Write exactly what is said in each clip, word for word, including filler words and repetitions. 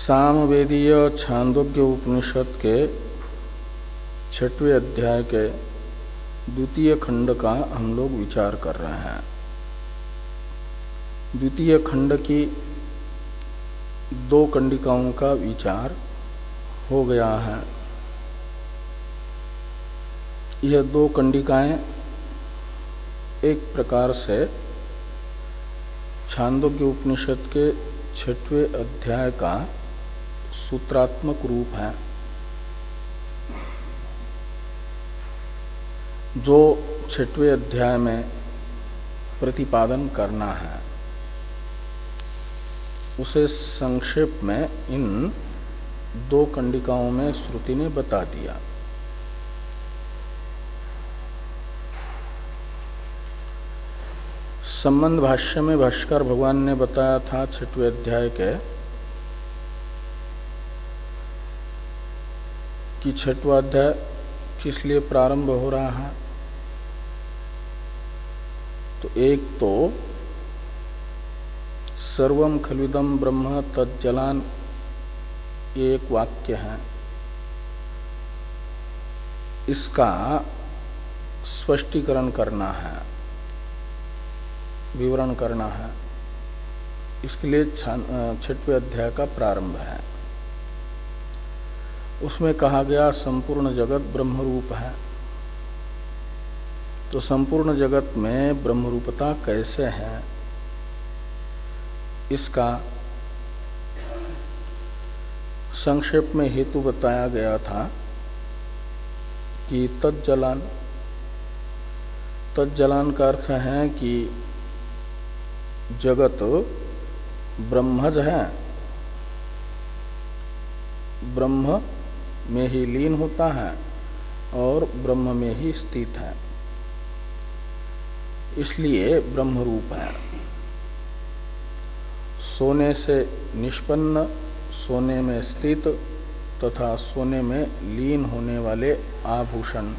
सामवेदीय छांदोग्य उपनिषद के छठवें अध्याय के द्वितीय खंड का हम लोग विचार कर रहे हैं। द्वितीय खंड की दो कंडिकाओं का विचार हो गया है। यह दो कंडिकाएं एक प्रकार से छांदोग्य उपनिषद के छठवें अध्याय का सूत्रात्मक रूप है, जो छठवें अध्याय में प्रतिपादन करना है। उसे संक्षेप में इन दो कंडिकाओं में श्रुति ने बता दिया। संबंध भाष्य में भाष्कर भगवान ने बताया था छठवें अध्याय के कि छठवां अध्याय किस लिए प्रारंभ हो रहा है। तो एक तो सर्वम खलुदम ब्रह्म तज्जलान, ये एक वाक्य है, इसका स्पष्टीकरण करना है, विवरण करना है। इसके लिए छठवें अध्याय का प्रारंभ है। उसमें कहा गया संपूर्ण जगत ब्रह्म रूप है। तो संपूर्ण जगत में ब्रह्म रूपता कैसे है, इसका संक्षेप में हेतु बताया गया था कि तज्जलान तज्जलान का अर्थ है कि जगत ब्रह्मज है, ब्रह्म में ही लीन होता है और ब्रह्म में ही स्थित है, इसलिए ब्रह्म रूप है। सोने से निष्पन्न, सोने में स्थित तथा सोने में लीन होने वाले आभूषण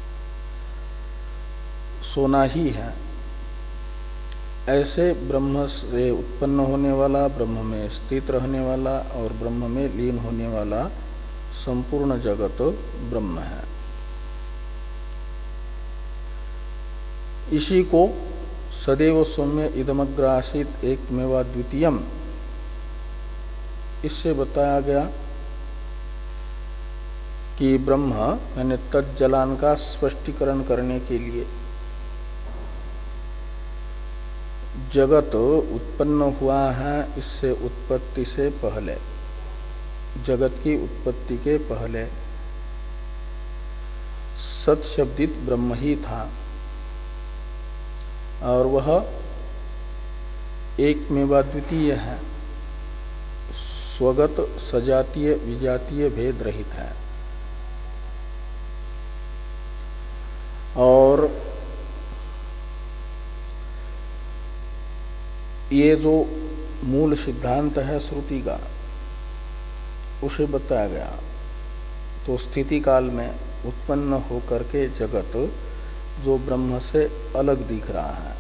सोना ही है। ऐसे ब्रह्म से उत्पन्न होने वाला, ब्रह्म में स्थित रहने वाला और ब्रह्म में लीन होने वाला संपूर्ण जगत ब्रह्म है। इसी को सदैव सौम्य इदमग्र आसीत एकमेवा द्वितीयम, इससे बताया गया कि ब्रह्म यानी तज्जलान का स्पष्टीकरण करने के लिए जगत उत्पन्न हुआ है। इससे उत्पत्ति से पहले, जगत की उत्पत्ति के पहले सत शब्दित ब्रह्म ही था और वह एकमेवा द्वितीय है, स्वगत सजातीय विजातीय भेद रहित है। और ये जो मूल सिद्धांत है श्रुति का, उसे बताया गया। तो स्थिति काल में उत्पन्न होकर के जगत जो ब्रह्म से अलग दिख रहा है,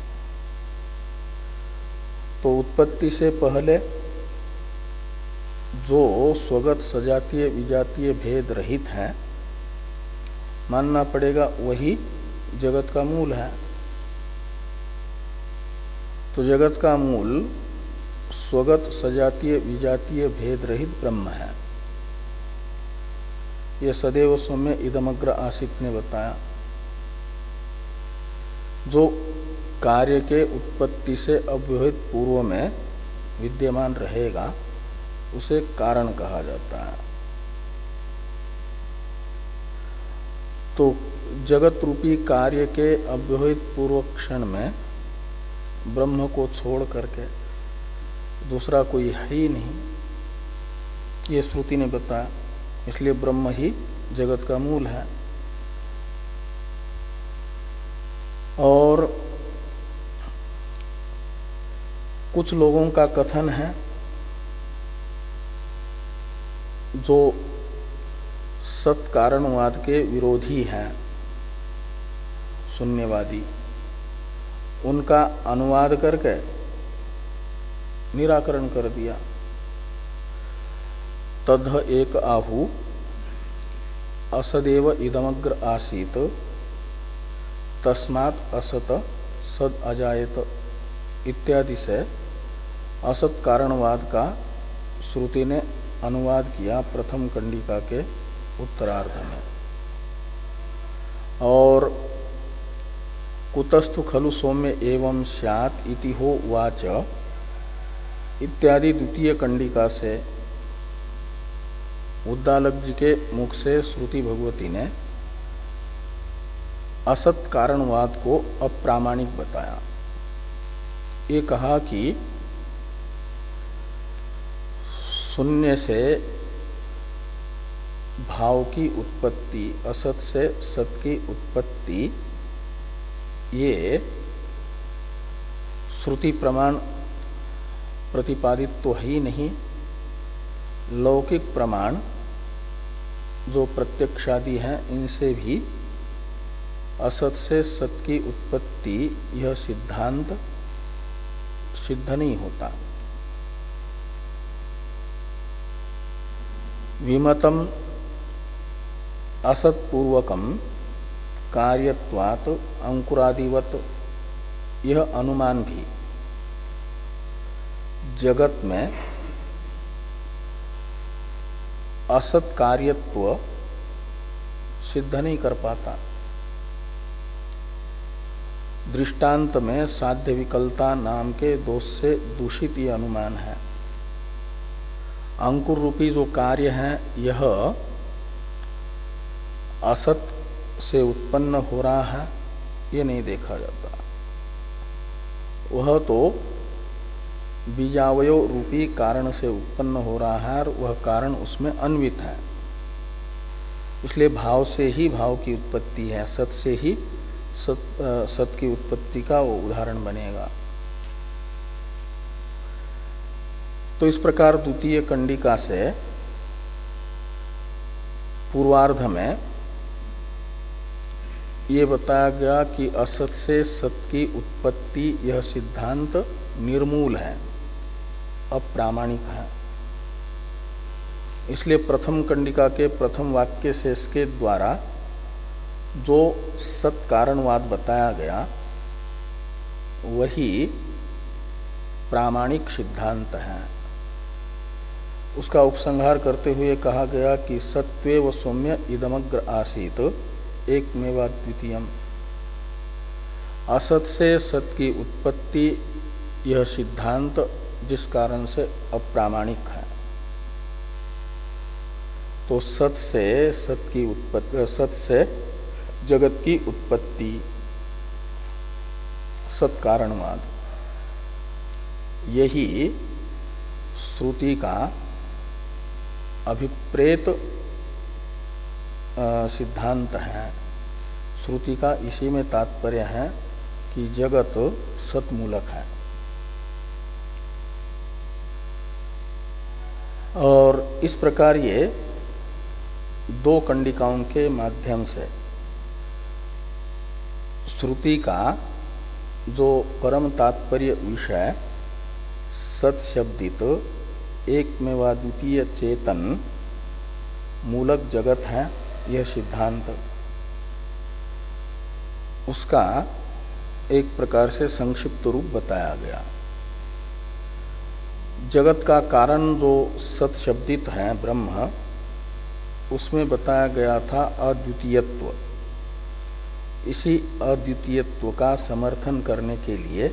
तो उत्पत्ति से पहले जो स्वगत सजातीय विजातीय भेद रहित है, मानना पड़ेगा वही जगत का मूल है। तो जगत का मूल स्वगत सजातीय विजातीय भेद रहित ब्रह्म है। यह सदैव सौम्य इदमग्र आसित ने बताया। जो कार्य के उत्पत्ति से अव्यवहित पूर्व में विद्यमान रहेगा, उसे कारण कहा जाता है। तो जगत रूपी कार्य के अव्यवहित पूर्व क्षण में ब्रह्म को छोड़ करके दूसरा कोई है ही नहीं, ये श्रुति ने बताया। इसलिए ब्रह्म ही जगत का मूल है। और कुछ लोगों का कथन है जो सत कारणवाद के विरोधी हैं, शून्यवादी, उनका अनुवाद करके निराकरण कर दिया। तद् एक आहु असदेव इदमग्र आसीत तस्मात् असत सद अजायत इत्यादि से असत कारणवाद का श्रुति ने अनुवाद किया प्रथम कंडिका के उत्तरार्ध में। और कुतस्तु खलु सौम्य एवं स्यात् इति हो वाच इत्यादि द्वितीय कंडिका से उद्दालक जी के मुख से श्रुति भगवती ने असत कारणवाद को अप्रामाणिक बताया। ये कहा कि शून्य से भाव की उत्पत्ति, असत से सत की उत्पत्ति, ये श्रुति प्रमाण प्रतिपादित तो है ही नहीं। लौकिक प्रमाण जो प्रत्यक्षादि हैं इनसे भी असत से सत की उत्पत्ति यह सिद्धांत सिद्ध नहीं होता। विमतम असत्पूर्वकम कार्यत्वात् अंकुरादिवत यह अनुमान भी जगत में असत कार्यत्व सिद्ध नहीं कर पाता। दृष्टांत में साध्य विकलता नाम के दोष से दूषित ये अनुमान है। अंकुर रूपी जो कार्य है यह असत से उत्पन्न हो रहा है, ये नहीं देखा जाता। वह तो बीजावयो रूपी कारण से उत्पन्न हो रहा है और वह कारण उसमें अन्वित है, इसलिए भाव से ही भाव की उत्पत्ति है, सत से ही सत, सत की उत्पत्ति का वो उदाहरण बनेगा। तो इस प्रकार द्वितीय कंडिका से पूर्वार्ध में ये बताया गया कि असत से सत की उत्पत्ति यह सिद्धांत निर्मूल है, अप्रामाणिक है। इसलिए प्रथम कंडिका के प्रथम वाक्य से इसके द्वारा जो सत कारणवाद बताया गया वही प्रामाणिक सिद्धांत है। उसका उपसंहार करते हुए कहा गया कि सत्वेव सौम्य इदमग्र आसीत एकमेवा द्वितीयम। असत से सत की उत्पत्ति यह सिद्धांत जिस कारण से अप्रामाणिक है। तो सत से सत की उत्पत्ति, सत से जगत की उत्पत्ति, सत कारणवाद, यही श्रुति का अभिप्रेत सिद्धांत है। श्रुति का इसी में तात्पर्य है कि जगत सतमूलक है। और इस प्रकार ये दो कंडिकाओं के माध्यम से श्रुति का जो परम तात्पर्य विषय सत शब्दित एकमेवा द्वितीय चेतन मूलक जगत है, यह सिद्धांत, उसका एक प्रकार से संक्षिप्त रूप बताया गया। जगत का कारण जो सत शब्दित है ब्रह्म, उसमें बताया गया था अद्वितीयत्व। इसी अद्वितीयत्व का समर्थन करने के लिए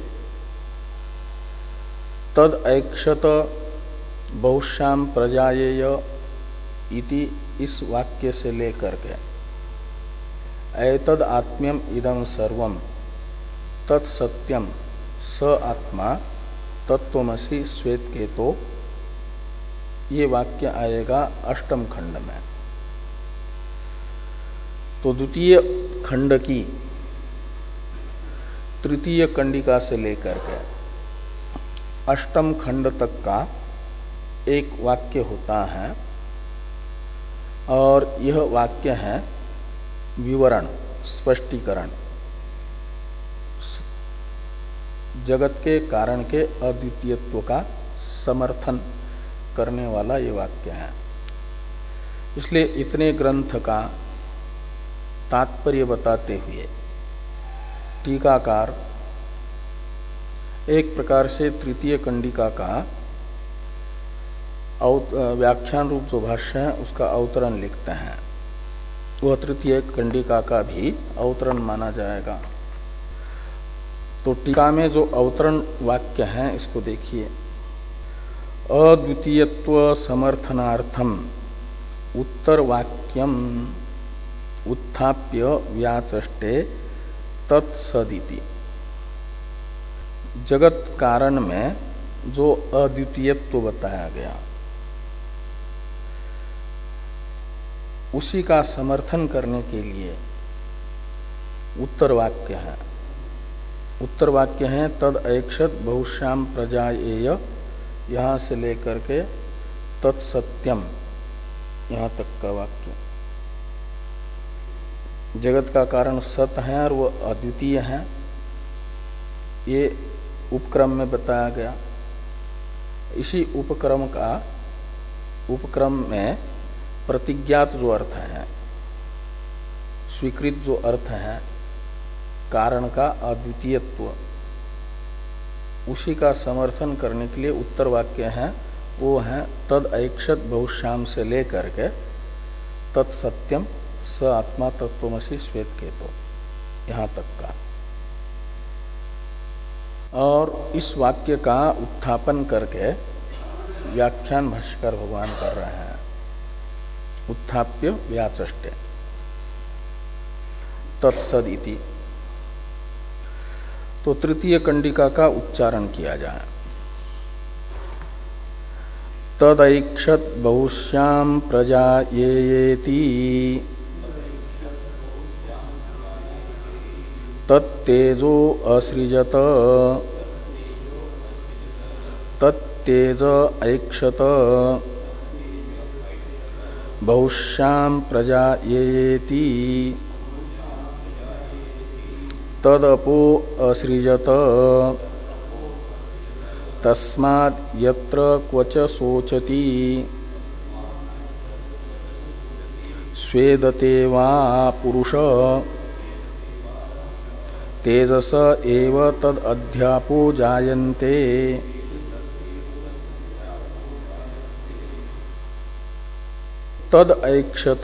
तद ऐक्षत बहुश्याम प्रजायेय इति इस वाक्य से लेकर के एतद आत्म्यम इदं सर्वम तत्सत्यम स आत्मा तत्वमसि श्वेत के, तो ये वाक्य आएगा अष्टम खंड में। तो द्वितीय खंड की तृतीय कंडिका से लेकर के अष्टम खंड तक का एक वाक्य होता है और यह वाक्य है विवरण, स्पष्टीकरण, जगत के कारण के अद्वितीयत्व का समर्थन करने वाला ये वाक्य है। इसलिए इतने ग्रंथ का तात्पर्य बताते हुए टीकाकार एक प्रकार से तृतीय कंडिका का व्याख्यान रूप जो भाष्य है उसका अवतरण लिखते हैं। वह तृतीय कंडिका का भी अवतरण माना जाएगा। तो टीका में जो अवतरण वाक्य है इसको देखिए। अद्वितीयत्व समर्थनार्थम उत्तर वाक्यम उत्थाप्य व्याचष्टे तत्सदिति। जगत कारण में जो अद्वितीयत्व बताया गया उसी का समर्थन करने के लिए उत्तर वाक्य है। उत्तर वाक्य है तद ऐक्षत बहुश्याम प्रजाएय, यहां से लेकर के तत्सत्यम यहां तक का वाक्य। जगत का कारण सत है और वो अद्वितीय है, ये उपक्रम में बताया गया। इसी उपक्रम का उपक्रम में प्रतिज्ञात जो अर्थ है, स्वीकृत जो अर्थ है कारण का अद्वितीयत्व, उसी का समर्थन करने के लिए उत्तर वाक्य है वो है तद ऐक्षत बहुश्याम से लेकर के तत्सत्यम स आत्मा तत्वमसि श्वेत केतो यहां तक का। और इस वाक्य का उत्थापन करके व्याख्यान भाष्यकार भगवान कर रहे हैं। उत्थाप्य व्याचष्टे तत्सद इति। तो तृतीय कंडिका का उच्चारण किया जाए। तदैक्षत बहुश्याम प्रजायेति तत्तेजो असृजत तत्तेज ऐक्षत बहुश्याम प्रजायेति तदपो असृजत तस्माद् यत्र क्वच शोचति स्वेदते वा पुरुष तेजस एव तद अध्यापो जायन्ते। तद ऐक्षत,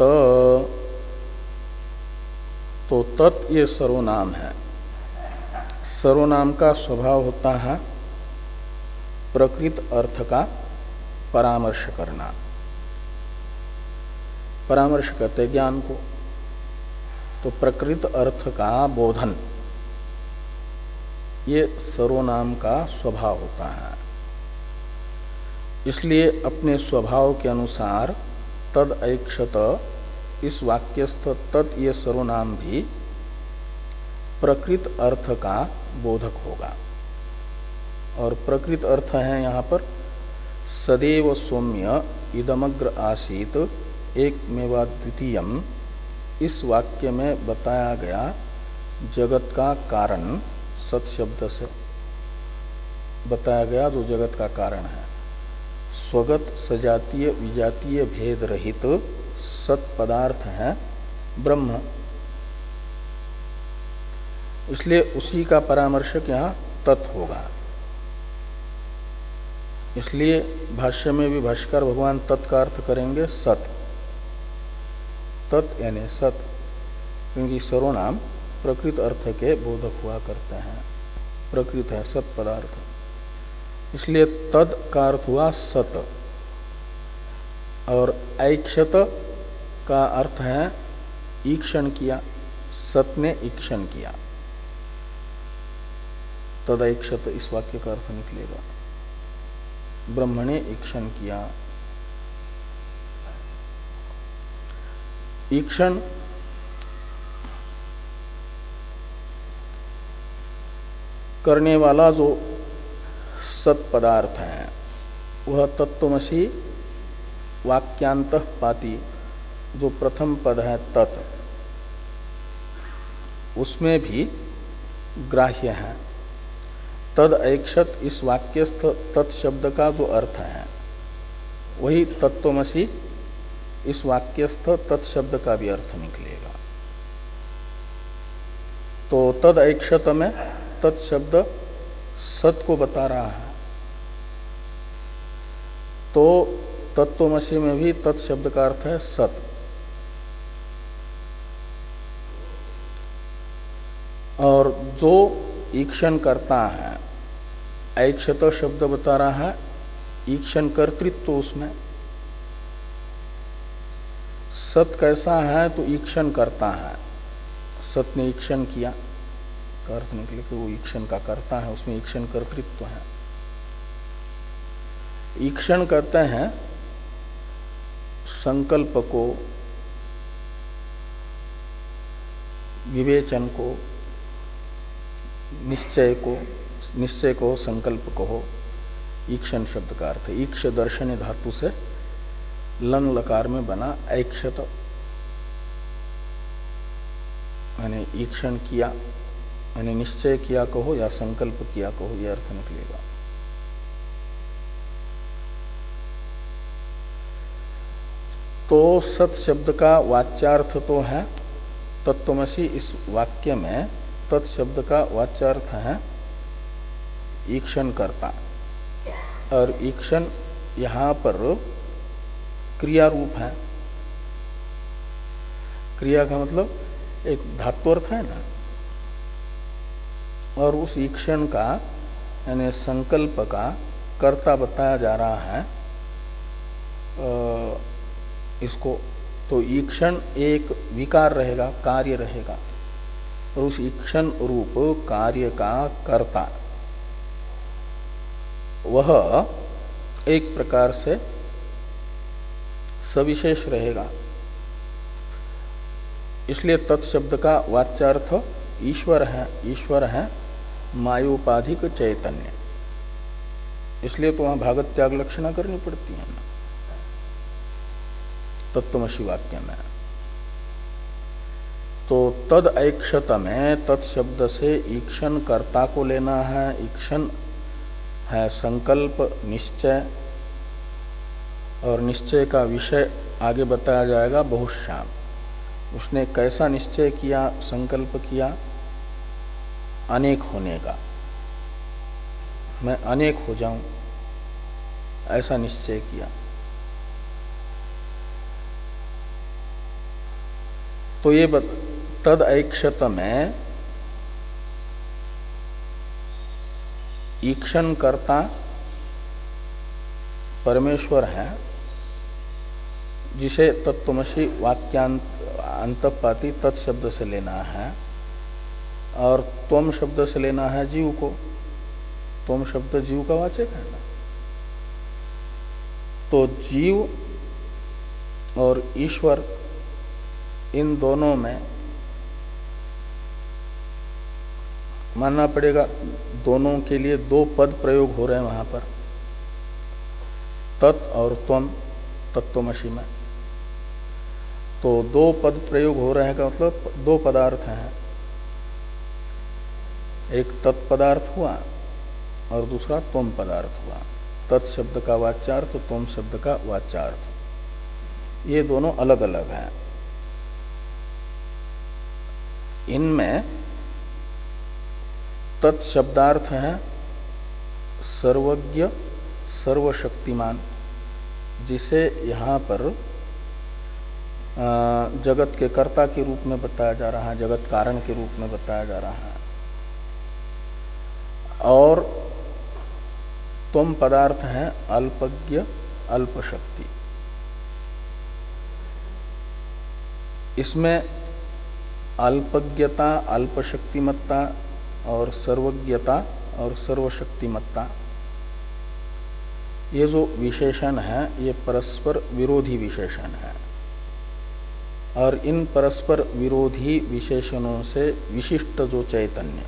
तो तत् ये सर्वनाम है। सर्वनाम का स्वभाव होता है प्रकृत अर्थ का परामर्श करना। परामर्श कहते ज्ञान को, तो प्रकृत अर्थ का बोधन ये सर्वनाम का स्वभाव होता है। इसलिए अपने स्वभाव के अनुसार तद ऐक्षत इस वाक्यस्थ तत् ये सर्वनाम भी प्रकृत अर्थ का बोधक होगा। और प्रकृत अर्थ है यहाँ पर सदैव सौम्य इदमग्र आसीत एकमेवा द्वितीयम। इस वाक्य में बताया गया जगत का कारण सत शब्द से बताया गया, जो जगत का कारण है स्वगत सजातीय विजातीय भेद रहित सत पदार्थ है ब्रह्म। इसलिए उसी का परामर्शक यहाँ तत् होगा। इसलिए भाष्य में भी भाष्यकार भगवान तत् का अर्थ करेंगे सत। तत् यानी सत, क्योंकि सर्वनाम प्रकृत अर्थ के बोधक हुआ करते हैं। प्रकृत है सत पदार्थ, इसलिए तद का अर्थ हुआ सत। और ऐक्षत का अर्थ है ईक्षण किया, सत ने ईक्षण किया। तद ऐक्षत इस वाक्य का अर्थ निकलेगा ब्रह्म ने ईक्षण किया। ईक्षण करने वाला जो सत पदार्थ है वह तत्वमसि वाक्यांतः पाती, जो प्रथम पद है तत्, उसमें भी ग्राह्य है। तद ऐक्षत इस वाक्यस्थ तत् शब्द का जो अर्थ है वही तत्वमसि इस वाक्यस्थ तत्शब्द का भी अर्थ निकलेगा। तो तद ऐक्षत में तत्शब्द सत को बता रहा है, तो तत्वमसि में भी तत्शब्द का अर्थ है सत। और जो ईक्षण करता है, ऐक्षत शब्द बता रहा है ईक्षण कर्तृत्व तो उसमें। सत कैसा है तो ईक्षण करता है, सत ने ईक्षण किया का अर्थ निकले कि वो ईक्षण का करता है, उसमें ईक्षण कर्तृत्व है। ईक्षण कहते हैं संकल्प को, विवेचन को, निश्चय को, निश्चय को संकल्प को हो, ईक्षण शब्द का अर्थ है। ईक्ष दर्शन धातु से लं लकार में बना ऐक्षत, यानी ईक्षण किया, यानी निश्चय किया कहो या संकल्प किया कहो, यह अर्थ निकलेगा। तो सत शब्द का वाच्यार्थ तो है तत्वमसि। इस वाक्य में तत्शब्द का वाच्यार्थ है ईक्षण करता, और ईक्षण यहां पर क्रिया रूप है। क्रिया का मतलब एक धात्वर्थ है ना, और उस ईक्षण का यानी संकल्प का कर्ता बताया जा रहा है इसको। तो ईक्षण एक विकार रहेगा, कार्य रहेगा, और उस ईक्षण रूप कार्य का कर्ता वह एक प्रकार से सविशेष रहेगा। इसलिए तत्शब्द का वाच्यार्थ ईश्वर है। ईश्वर है मायोपाधिक चैतन्य, इसलिए तो वहां भागत त्याग लक्षणा करनी पड़ती है ना तत्वमसि वाक्य में। तो तद ऐक्षत में तत्शब्द से ईक्षण कर्ता को लेना है। ईक्षण है संकल्प, निश्चय, और निश्चय का विषय आगे बताया जाएगा बहुश्याम। उसने कैसा निश्चय किया, संकल्प किया, अनेक होने का, मैं अनेक हो जाऊं, ऐसा निश्चय किया। तो ये तद ऐक्षत में ईक्षण कर्ता परमेश्वर है, जिसे तत्वमसि वाक्यांत अंतपाती तत्शब्द से लेना है, और त्वम शब्द से लेना है जीव को। त्वम शब्द जीव का वाचक है ना। तो जीव और ईश्वर इन दोनों में मानना पड़ेगा, दोनों के लिए दो पद प्रयोग हो रहे हैं वहां पर, तत् और त्वम, तत्वमसि में। तो दो पद प्रयोग हो रहे हैं का मतलब दो पदार्थ हैं, एक तत्पदार्थ हुआ और दूसरा त्वम पदार्थ हुआ। तत् शब्द का वाच्यार्थ, त्वम शब्द का वाच्यार्थ, ये दोनों अलग अलग हैं। इनमें तत्शब्दार्थ है सर्वज्ञ सर्वशक्तिमान, जिसे यहाँ पर जगत के कर्ता के रूप में बताया जा रहा है, जगत कारण के रूप में बताया जा रहा है। और त्वम पदार्थ है अल्पज्ञ अल्पशक्ति। इसमें अल्पज्ञता, अल्पशक्तिमत्ता और सर्वज्ञता और सर्वशक्तिमत्ता, ये जो विशेषण है ये परस्पर विरोधी विशेषण है, और इन परस्पर विरोधी विशेषणों से विशिष्ट जो चैतन्य,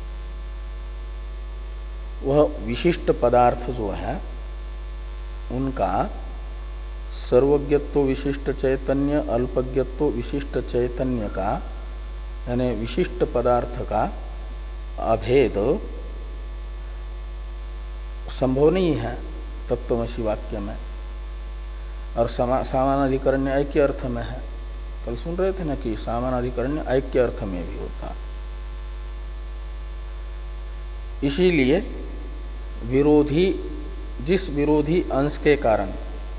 वह विशिष्ट पदार्थ जो है उनका सर्वज्ञत्व विशिष्ट चैतन्य, अल्पज्ञत्व विशिष्ट चैतन्य का, यानी विशिष्ट पदार्थ का अभेद संभव नहीं है तत्वमसि वाक्य में। और सामानाधिकरण्य ऐक्य अर्थ में है। कल सुन रहे थे ना कि सामानाधिकरण्य ऐक्य अर्थ में भी होता। इसीलिए विरोधी जिस विरोधी अंश के कारण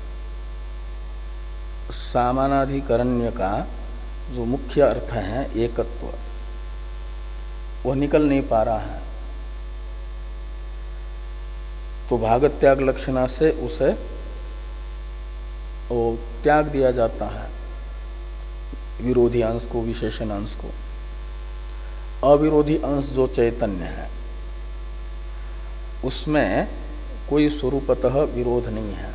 सामानाधिकरण्य का जो मुख्य अर्थ है एकत्व, वह निकल नहीं पा रहा है, तो भागत त्याग लक्षणा से उसे वो त्याग दिया जाता है, विरोधी अंश को, विशेषण अंश को। अविरोधी अंश जो चैतन्य है उसमें कोई स्वरूपतः विरोध नहीं है,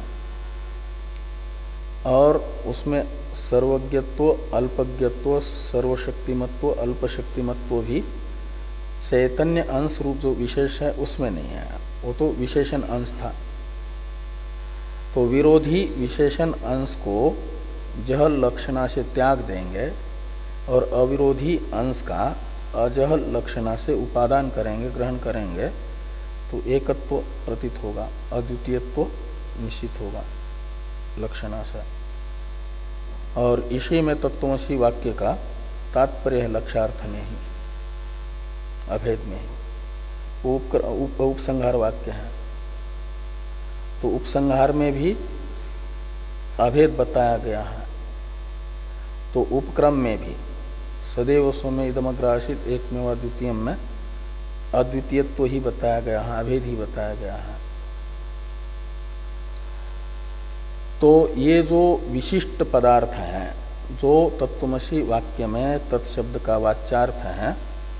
और उसमें सर्वज्ञत्व, अल्पज्ञत्व, सर्वशक्तिमत्व, अल्पशक्तिमत्व भी चैतन्य अंश रूप जो विशेष है उसमें नहीं है, वो तो विशेषण अंश था। तो विरोधी विशेषण अंश को जहल लक्षणा से त्याग देंगे और अविरोधी अंश का अजहल लक्षणा से उपादान करेंगे, ग्रहण करेंगे, तो एकत्व प्रतीत होगा, अद्वितीयत्व निश्चित होगा लक्षणा से। और इसी में तत्त्वमसि वाक्य का तात्पर्य है लक्ष्यार्थ में ही, अभेद में ही। उप, उप, उपसंहार वाक्य है, तो उपसंहार में भी अभेद बताया गया है। तो उपक्रम में भी सदैव सौम्य इदमग्रासित एकमेव अद्वितीय में अद्वितीयत्व ही बताया गया है, अभेद ही बताया गया है। तो ये जो विशिष्ट पदार्थ है, जो तत्त्वमसि वाक्य में तत्शब्द का वाच्यार्थ है,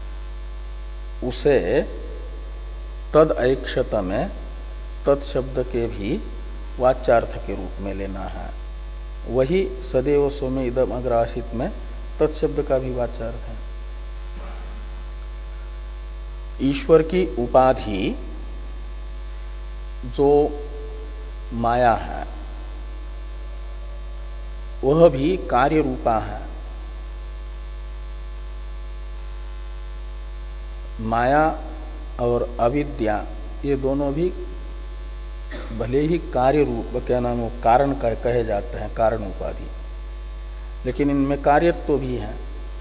उसे तद ऐक्षत में तत्शब्द के भी वाच्यार्थ के रूप में लेना है। वही सदैव सौम्य इदम अग्रासित में तत्शब्द का भी वाच्यार्थ है। ईश्वर की उपाधि जो माया है वह भी कार्य रूपा है। माया और अविद्या ये दोनों भी भले ही कार्य रूप, क्या नाम हो, कारण कहे जाते हैं, कारण उपाधि, लेकिन इनमें कार्यत्व भी है।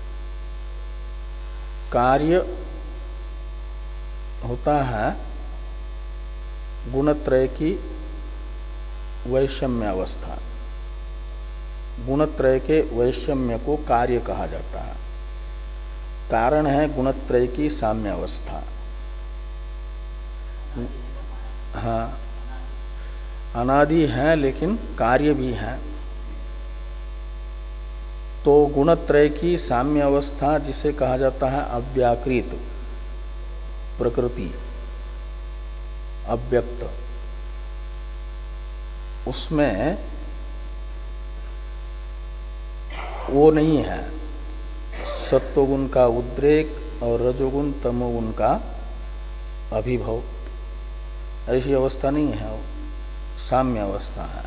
कार्य होता है गुणत्रय की वैषम्य अवस्था। गुणत्रय के वैषम्य को कार्य कहा जाता है। कारण है गुणत्रय की साम्य अवस्था। हाँ, अनादि है लेकिन कार्य भी है। तो गुणत्रय की साम्य अवस्था जिसे कहा जाता है अव्याकृत प्रकृति, अव्यक्त, उसमें वो नहीं है सत्वगुण का उद्रेक और रजोगुण तमोगुण का अभिभव, ऐसी अवस्था नहीं है, वो साम्य अवस्था है।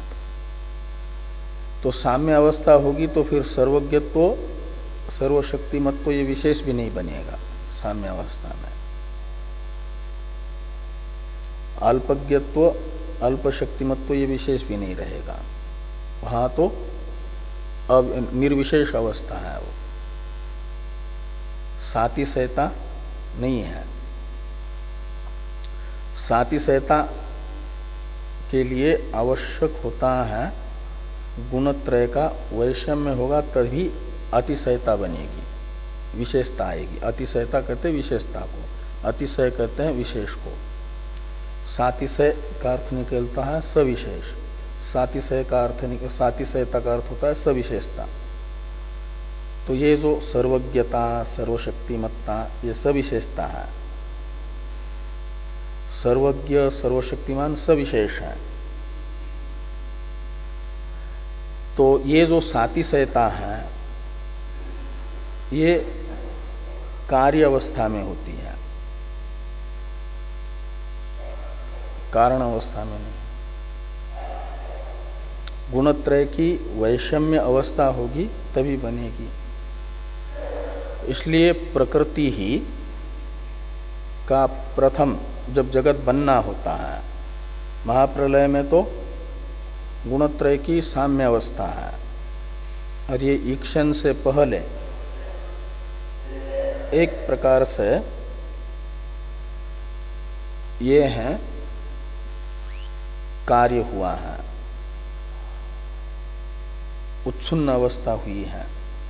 तो साम्य अवस्था होगी तो फिर सर्वज्ञत्व, सर्वशक्तिमत्व ये विशेष भी नहीं बनेगा साम्य अवस्था में। अल्पज्ञत्व, अल्पशक्तिमत्व ये विशेष भी नहीं रहेगा वहां, तो अब निर्विशेष अवस्था है, वो साति सहता नहीं है। साति सहता के लिए आवश्यक होता है गुणत्रय का वैषम्य होगा, तभी अतिशयता बनेगी, विशेषता आएगी। अतिशयता कहते हैं विशेषता को, अतिशय कहते हैं विशेष को। सातिशय का अर्थ निकलता है सविशेष, सातिशय का अर्थ, सातिशयता का अर्थ होता है सविशेषता। तो ये जो सर्वज्ञता, सर्वशक्तिमत्ता, ये सविशेषता है। सर्वज्ञ, सर्वशक्तिमान सविशेष है। तो ये जो सातिशयता है ये कार्य अवस्था में होती है, कारण अवस्था में नहीं। गुणत्रय की वैषम्य अवस्था होगी तभी बनेगी। इसलिए प्रकृति ही का प्रथम जब जगत बनना होता है, महाप्रलय में तो गुणत्रय की साम्य अवस्था है। और ये ईक्षण से पहले एक प्रकार से ये है कार्य हुआ है, उच्छुन्न अवस्था हुई है,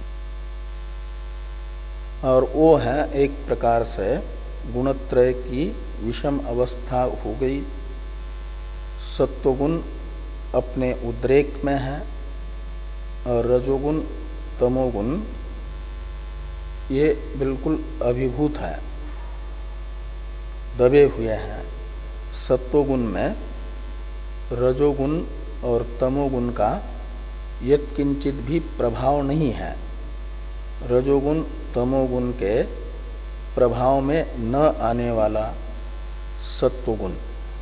और वो है एक प्रकार से गुणत्रय की विषम अवस्था हो गई। सत्वगुण अपने उद्रेक में है और रजोगुण तमोगुण ये बिल्कुल अभिभूत है, दबे हुए हैं। सत्वगुण में रजोगुण और तमोगुण का यत्किंचित भी प्रभाव नहीं है। रजोगुण तमोगुण के प्रभाव में न आने वाला सत्वगुण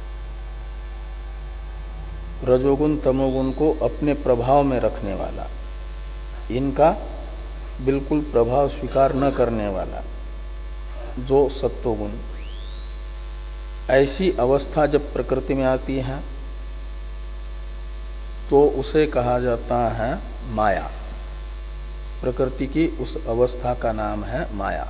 रजोगुण तमोगुण को अपने प्रभाव में रखने वाला, इनका बिल्कुल प्रभाव स्वीकार न करने वाला जो सत्वगुण, ऐसी अवस्था जब प्रकृति में आती है तो उसे कहा जाता है माया। प्रकृति की उस अवस्था का नाम है माया।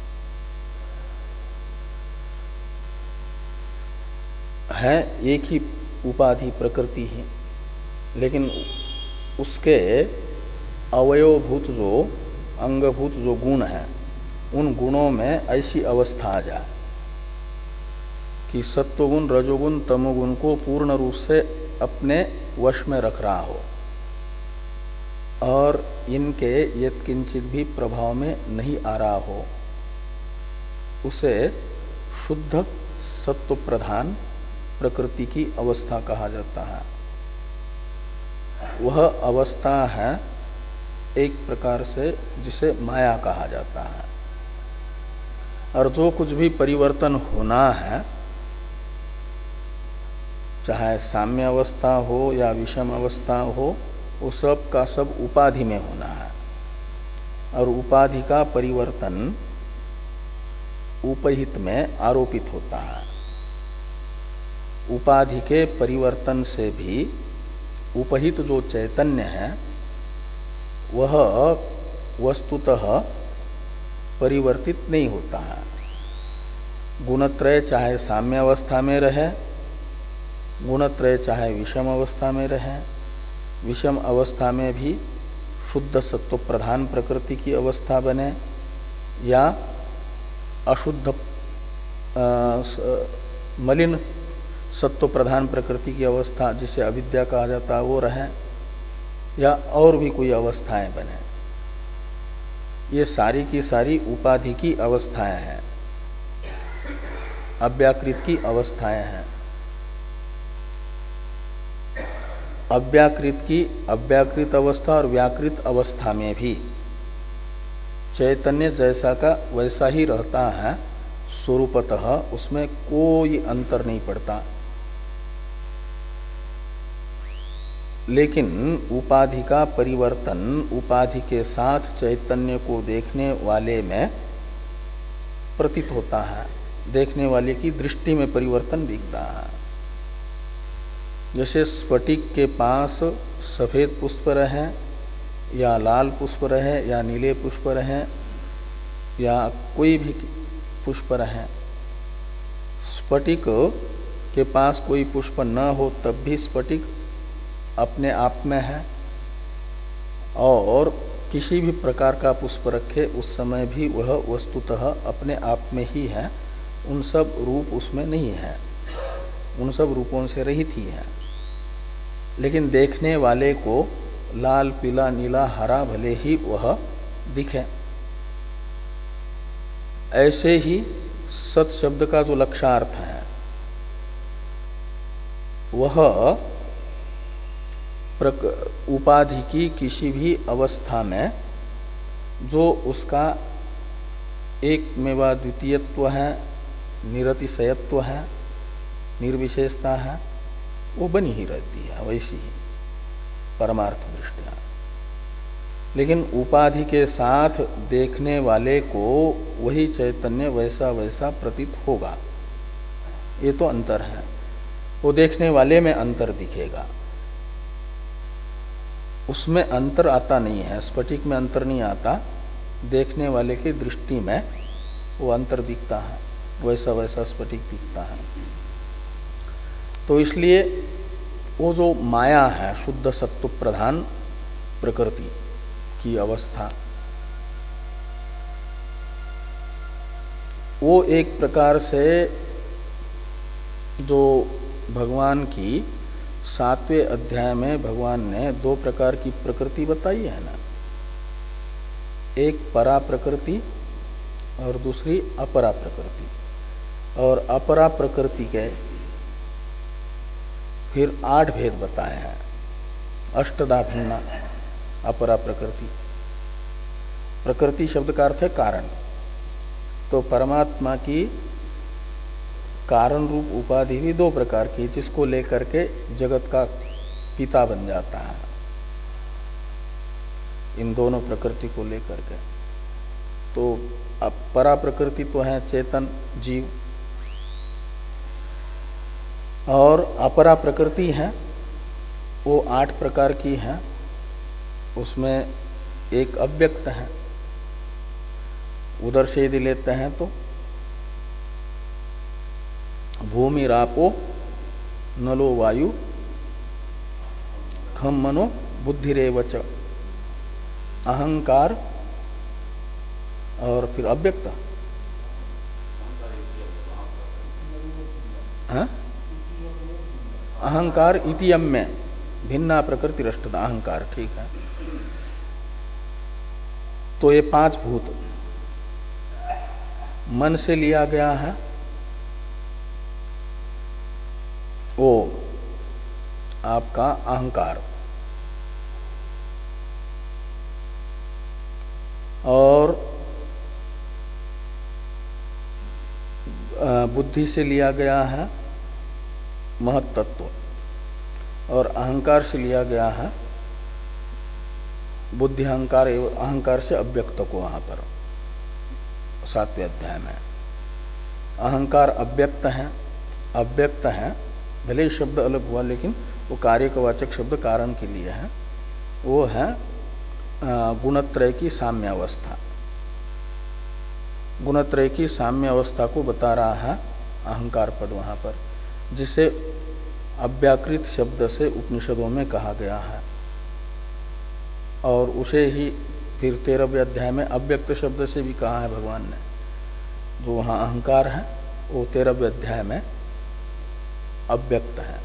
है एक ही उपाधि प्रकृति ही, लेकिन उसके अवयवभूत जो अंगभूत जो गुण है, उन गुणों में ऐसी अवस्था आ जाए कि सत्वगुण रजोगुण तमोगुण को पूर्ण रूप से अपने वश में रख रहा हो और इनके यत्किंचित भी प्रभाव में नहीं आ रहा हो, उसे शुद्ध सत्व प्रधान प्रकृति की अवस्था कहा जाता है। वह अवस्था है एक प्रकार से जिसे माया कहा जाता है। और जो कुछ भी परिवर्तन होना है, चाहे साम्य अवस्था हो या विषम अवस्था हो, वो सब का सब उपाधि में होना है। और उपाधि का परिवर्तन उपहित में आरोपित होता है। उपाधि के परिवर्तन से भी उपहित जो चैतन्य है वह वस्तुतः परिवर्तित नहीं होता है। गुणत्रय चाहे साम्य अवस्था में रहे, गुणत्रय चाहे विषम अवस्था में रहे, विषम अवस्था में भी शुद्ध सत्व प्रधान प्रकृति की अवस्था बने या अशुद्ध मलिन सत्व प्रधान प्रकृति की अवस्था जिसे अविद्या कहा जाता है वो रहे, या और भी कोई अवस्थाएं बने, ये सारी की सारी उपाधि की अवस्थाएं हैं, अव्याकृत की अवस्थाएं हैं। अव्याकृत की अव्याकृत अवस्था और व्याकृत अवस्था में भी चैतन्य जैसा का वैसा ही रहता है स्वरूपतः, उसमें कोई अंतर नहीं पड़ता। लेकिन उपाधि का परिवर्तन उपाधि के साथ चैतन्य को देखने वाले में प्रतीत होता है, देखने वाले की दृष्टि में परिवर्तन दिखता है। जैसे स्फटिक के पास सफेद पुष्प रहे या लाल पुष्प रहे या नीले पुष्प रहे या कोई भी पुष्प रहे, स्फटिक के पास कोई पुष्प न हो तब भी स्फटिक अपने आप में है, और किसी भी प्रकार का पुष्प रखे उस समय भी वह वस्तुतः अपने आप में ही है, उन सब रूप उसमें नहीं है, उन सब रूपों से रहित ही है। लेकिन देखने वाले को लाल पीला नीला हरा भले ही वह दिखे। ऐसे ही सत शब्द का जो लक्षार्थ है वह उपाधि की किसी भी अवस्था में जो उसका एक मेवा द्वितीयत्व है, निरतिशयत्व है, निर्विशेषता है, वो बनी ही रहती है वैसी ही परमार्थ दृष्टिया। लेकिन उपाधि के साथ देखने वाले को वही चैतन्य वैसा वैसा प्रतीत होगा, ये तो अंतर है। वो देखने वाले में अंतर दिखेगा, उसमें अंतर आता नहीं है, स्फटिक में अंतर नहीं आता, देखने वाले की दृष्टि में वो अंतर दिखता है, वैसा वैसा स्फटिक दिखता है। तो इसलिए वो जो माया है, शुद्ध सत्व प्रधान प्रकृति की अवस्था, वो एक प्रकार से जो भगवान की सातवें अध्याय में भगवान ने दो प्रकार की प्रकृति बताई है ना, एक परा प्रकृति और दूसरी अपरा प्रकृति। और अपरा प्रकृति के फिर आठ भेद बताए हैं, अष्टधा भिन्ना अपरा प्रकृति। प्रकृति शब्द का अर्थ है कारण। तो परमात्मा की कारण रूप उपाधि भी दो प्रकार की, जिसको लेकर के जगत का पिता बन जाता है, इन दोनों प्रकृति को लेकर के। तो अब परा प्रकृति तो है चेतन जीव, और अपरा प्रकृति है वो आठ प्रकार की है। उसमें एक अव्यक्त है, उधर से यदि लेते हैं तो भूमि रापो नलो वायु खम मनो बुद्धिरेवच, अहंकार और फिर अव्यक्त है? अहंकार इतियम में भिन्ना प्रकृति रष्टता, अहंकार, ठीक है। तो ये पांच भूत मन से लिया गया है, वो आपका अहंकार, और बुद्धि से लिया गया है महत्तत्व, और अहंकार से लिया गया है बुद्धि अहंकार एवं अहंकार से अव्यक्त को। वहां पर सातवें अध्याय में अहंकार अव्यक्त है, अव्यक्त है, भले ही शब्द अलग हुआ लेकिन वो कार्य का वाचक शब्द कारण के लिए है। वो है गुणत्रय की साम्यावस्था, गुणत्रय की साम्य अवस्था को बता रहा है अहंकार पद वहां पर, जिसे अव्याकृत शब्द से उपनिषदों में कहा गया है। और उसे ही फिर तेरहवें अध्याय में अव्यक्त शब्द से भी कहा है भगवान ने। जो वहां अहंकार है वो तेरहवें अध्याय में अव्यक्त है,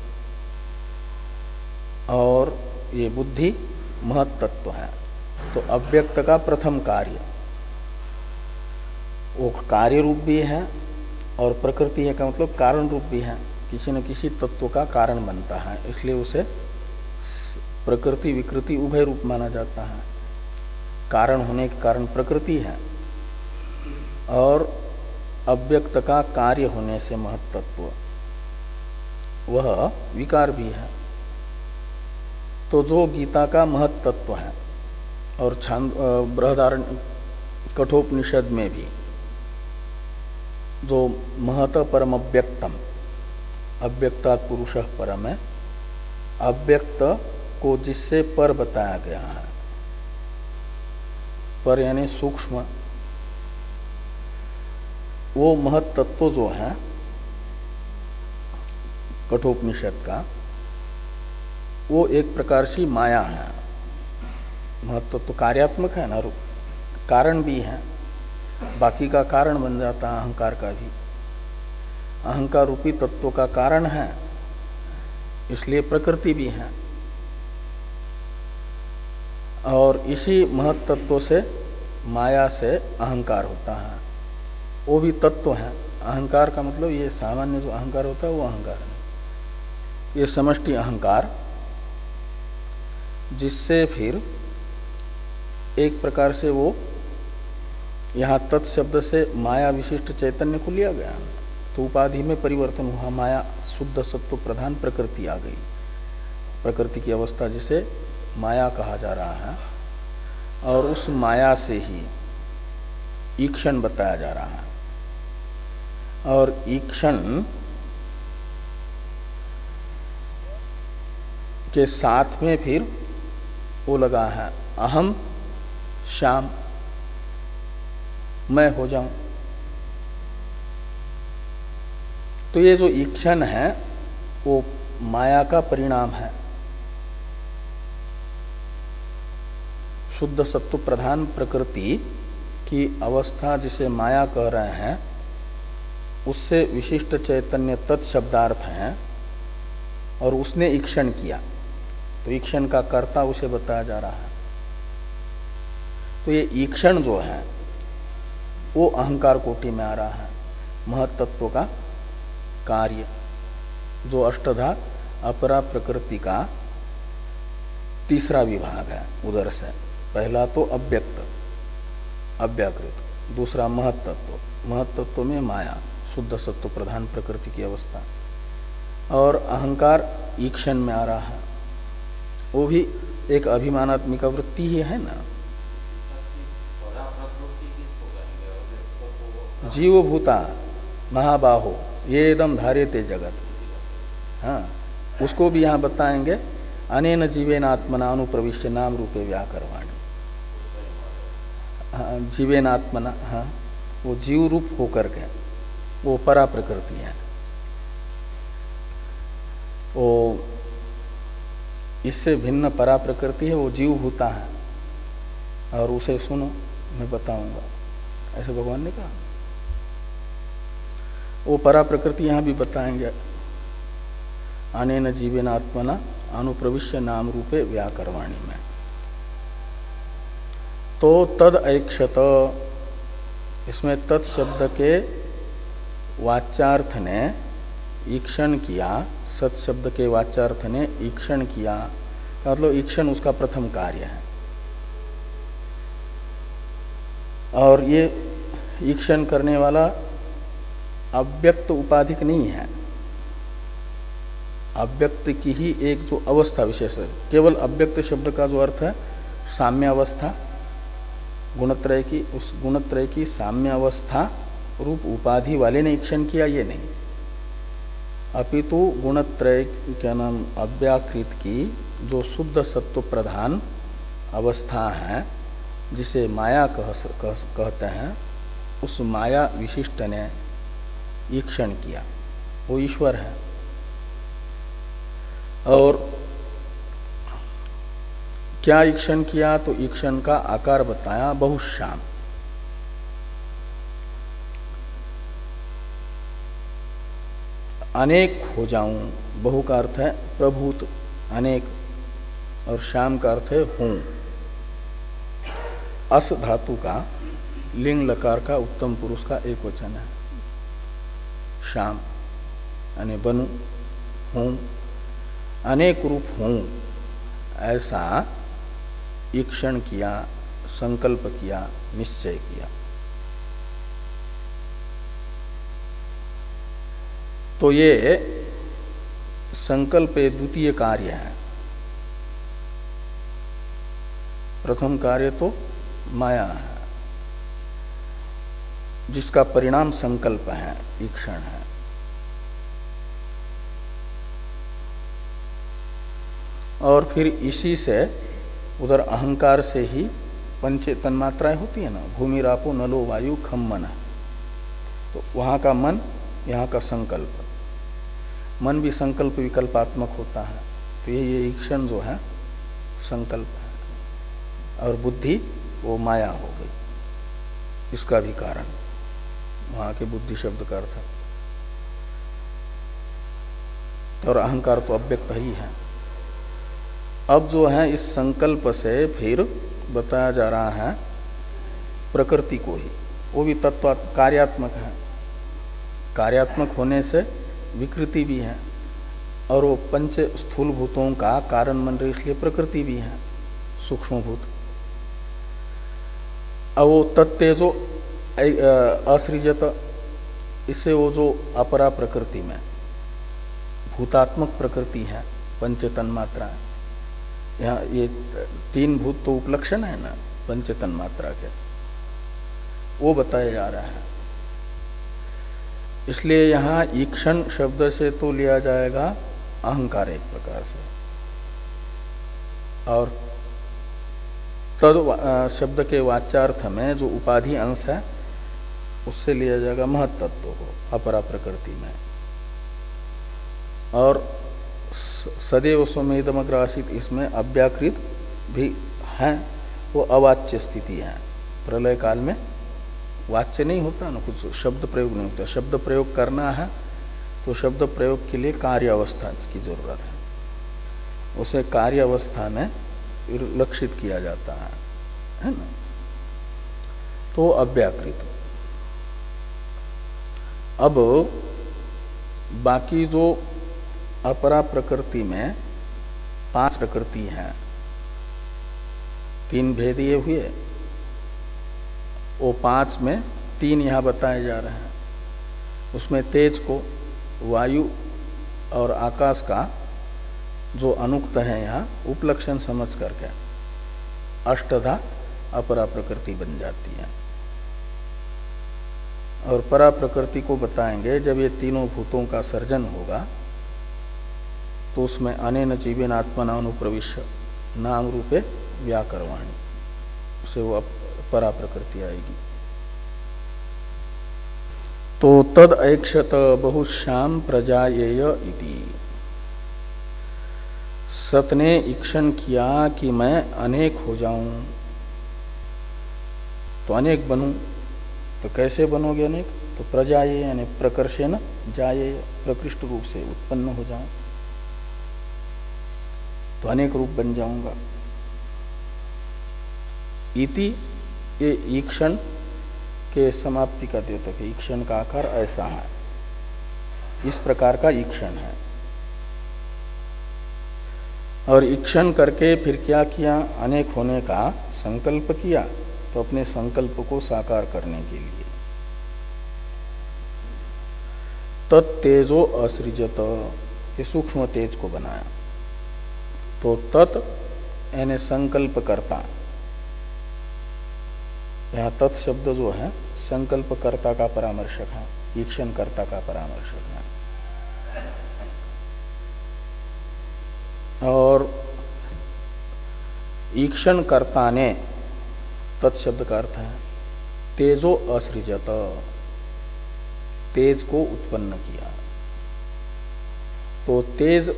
और ये बुद्धि महत्तत्व है। तो अव्यक्त का प्रथम कार्य वो कार्य रूप भी है, और प्रकृति है का मतलब कारण रूप भी है, किसी न किसी तत्व का कारण बनता है, इसलिए उसे प्रकृति विकृति उभय रूप माना जाता है। कारण होने के कारण प्रकृति है, और अव्यक्त का कार्य होने से महत्तत्व वह विकार भी है। तो जो गीता का महत्तत्व है, और छांद बृहदारण्य कठोपनिषद में भी जो महत परम अव्यक्तम, अव्यक्तात् पुरुषः परम है, अव्यक्त को जिससे पर बताया गया है, पर यानी सूक्ष्म, वो महत्तत्व जो है कठोपनिषद का, वो एक प्रकार से माया है। महत्तत्व कार्यात्मक है ना, कारण भी है, बाकी का कारण बन जाता है अहंकार का भी। अहंकार रूपी तत्व का कारण है, इसलिए प्रकृति भी है, और इसी महत्तत्व से माया से अहंकार होता है, वो भी तत्व है। अहंकार का मतलब ये सामान्य जो अहंकार होता है वो अहंकार नहीं, ये समष्टि अहंकार, जिससे फिर एक प्रकार से वो यहाँ तत्शब्द से माया विशिष्ट चैतन्य को लिया गया, तो उपाधि में परिवर्तन हुआ, माया शुद्ध सत्व प्रधान प्रकृति आ गई। प्रकृति की अवस्था जिसे माया कहा जा रहा है, और उस माया से ही ईक्षण बताया जा रहा है। और ईक्षण के साथ में फिर वो लगा है अहम श्याम, मैं हो जाऊं। तो ये जो ईक्षण है वो माया का परिणाम है। शुद्ध सत्व प्रधान प्रकृति की अवस्था जिसे माया कह रहे हैं, उससे विशिष्ट चैतन्य तत्शब्दार्थ है और उसने ईक्षण किया, तो ईक्षण का कर्ता उसे बताया जा रहा है। तो ये ईक्षण जो है वो अहंकार कोटि में आ रहा है, महत्त्व का कार्य, जो अष्टधा अपरा प्रकृति का तीसरा विभाग है उधर से। पहला तो अव्यक्त अव्याकृत, दूसरा महत्त्व, महत्त्व में माया शुद्ध सत्व प्रधान प्रकृति की अवस्था, और अहंकार ईक्षण में आ रहा है। वो भी एक अभिमानात्मिक वृत्ति ही है ना। जीव भूता महाबाहो ये एकदम धार्यते जगत, हाँ, उसको भी यहाँ बताएंगे। अनेन जीवेन आत्मना अनुप्रविश्य नाम रूपे व्याकरवाणी, हाँ, जीवेन आत्मना, हाँ, वो जीव रूप होकर के वो परा प्रकृति है। वो इससे भिन्न परा प्रकृति है, वो जीव होता है। और उसे सुनो मैं बताऊंगा, ऐसे भगवान ने कहा। वो परा प्रकृति यहां भी बताएंगे। अनेन जीवेन आत्मना अनुप्रविश्य नाम रूपे व्याकरवाणी में। तो तद ऐक्षत, इसमें तत् शब्द के वाच्यार्थ ने ईक्षण किया, सत शब्द के वाच्यार्थ ने ईक्षण किया, मतलब ईक्षण उसका प्रथम कार्य है। और ये ईक्षण करने वाला अव्यक्त उपाधिक नहीं है, अव्यक्त की ही एक जो अवस्था विशेष है। केवल अव्यक्त शब्द का जो अर्थ है साम्य अवस्था, गुणत्रय की, उस गुणत्रय की साम्य अवस्था रूप उपाधि वाले ने ईक्षण किया, ये नहीं। अपितु गुणत्रय क्या नाम अव्याकृत की जो शुद्ध सत्व प्रधान अवस्था है, जिसे माया कह, कह, कहते हैं, उस माया विशिष्ट ने ईक्षण किया, वो ईश्वर है। और क्या ईक्षण किया? तो ईक्षण का आकार बताया बहुश्याम। अनेक हो जाऊं, बहु का अर्थ है प्रभूत, अनेक, और श्याम का अर्थ है हूं। अस धातु का लिंग लकार का उत्तम पुरुष का एक वचन है, श्याम यानी बनू, हूं, अनेक रूप हूं, ऐसा ईक्षण किया, संकल्प किया, निश्चय किया। तो ये संकल्प द्वितीय कार्य है। प्रथम कार्य तो माया है, जिसका परिणाम संकल्प है, ईक्षण है। और फिर इसी से उधर अहंकार से ही पंच तन्मात्राएं होती है ना, भूमि रापो नलो वायु खम मन, तो वहां का मन, यहाँ का संकल्प। मन भी संकल्प विकल्पात्मक होता है, तो ये ये ईक्षण जो है संकल्प है। और बुद्धि वो माया हो गई, इसका भी कारण वहां के बुद्धि शब्द का अर्थ है। और अहंकार तो अव्यक्त ही है। अब जो है इस संकल्प से फिर बताया जा रहा है प्रकृति को ही, वो भी तत्व कार्यात्मक है। कार्यात्मक होने से विकृति भी है, और वो पंच स्थूल भूतों का कारण बन रही, इसलिए प्रकृति भी है, सूक्ष्म भूत। अब वो तत्तेजो असृजत, इससे वो जो अपरा प्रकृति में भूतात्मक प्रकृति है, पंच तन्मात्रा, यहाँ ये तीन भूत तो उपलक्षण है ना पंच तन्मात्रा के, वो बताया जा रहा है। इसलिए यहाँ ईक्षण शब्द से तो लिया जाएगा अहंकार एक प्रकार से, और तद शब्द के वाच्यार्थ में जो उपाधि अंश है उससे लिया जाएगा महत्तत्व को अपरा प्रकृति में। और सदैव स्वमेदमग्र आसीत इसमें अव्याकृत भी है, वो अवाच्य स्थिति है। प्रलय काल में वाच्य नहीं होता ना, कुछ शब्द प्रयोग नहीं होता। शब्द प्रयोग करना है तो शब्द प्रयोग के लिए कार्य अवस्था की जरूरत है, उसे कार्य अवस्था में लक्षित किया जाता है, है ना। तो अव्याकृत। अब बाकी जो अपरा प्रकृति में पांच प्रकृति हैं, तीन भेद ये हुए, वो पांच में तीन यहां बताए जा रहे हैं। उसमें तेज को वायु और आकाश का जो अनुक्त है यहाँ उपलक्षण समझ करके अष्टधा अपरा प्रकृति बन जाती है। और परा प्रकृति को बताएंगे जब ये तीनों भूतों का सर्जन होगा तो उसमें अनेन जीवेन आत्मना अनुप्रविश्य नाम रूपे व्याकरवाणी से वो परा प्रकृति आएगी। तो तद ऐक्षत बहुश्याम प्रजायेय इति। सत ने ईक्षण किया कि मैं अनेक हो जाऊं, तो अनेक बनूं। तो कैसे बनोगे अनेक? तो प्रजाये यानी प्रकर्षेण जाये, प्रकृष्ट रूप से उत्पन्न हो जाऊं तो अनेक रूप बन जाऊंगा। इति ये ईक्षण के समाप्ति का द्योतक है। ईक्षण का आकार ऐसा है, इस प्रकार का ईक्षण है। और ईक्षण करके फिर क्या किया? अनेक होने का संकल्प किया, तो अपने संकल्प को साकार करने के लिए तत्तेजो असृजत, ये सूक्ष्म तेज को बनाया। तो तत् यानी संकल्प करता, यहाँ तत् शब्द जो है संकल्प कर्ता का परामर्शक है, ईक्षण कर्ता का परामर्शक है। और ईक्षण कर्ता ने, तत्शब्द का अर्थ है तेजो असृजत, तेज को उत्पन्न किया। तो तेज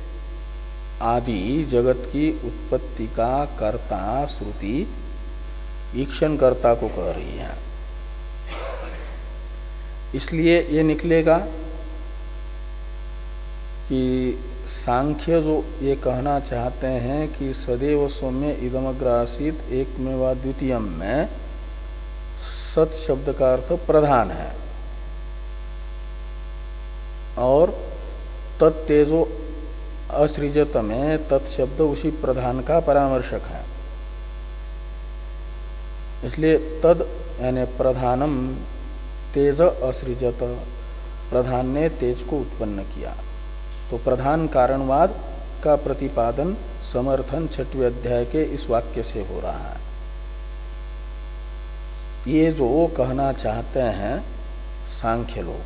आदि जगत की उत्पत्ति का कर्ता श्रुति ईक्षण कर्ता को कह रही है। इसलिए ये निकलेगा कि सांख्य जो ये कहना चाहते हैं कि सदैव सौम्य इदमग्र आसीत एकमेवा द्वितीयम में सत शब्द का अर्थ प्रधान है और तत्तेजो असृजत में तत्शब्द उसी प्रधान का परामर्शक है। इसलिए तद यानी प्रधानम तेज असृजत, प्रधान ने तेज को उत्पन्न किया। तो प्रधान कारणवाद का प्रतिपादन समर्थन छठवें अध्याय के इस वाक्य से हो रहा है। ये जो कहना चाहते हैं सांख्य लोग,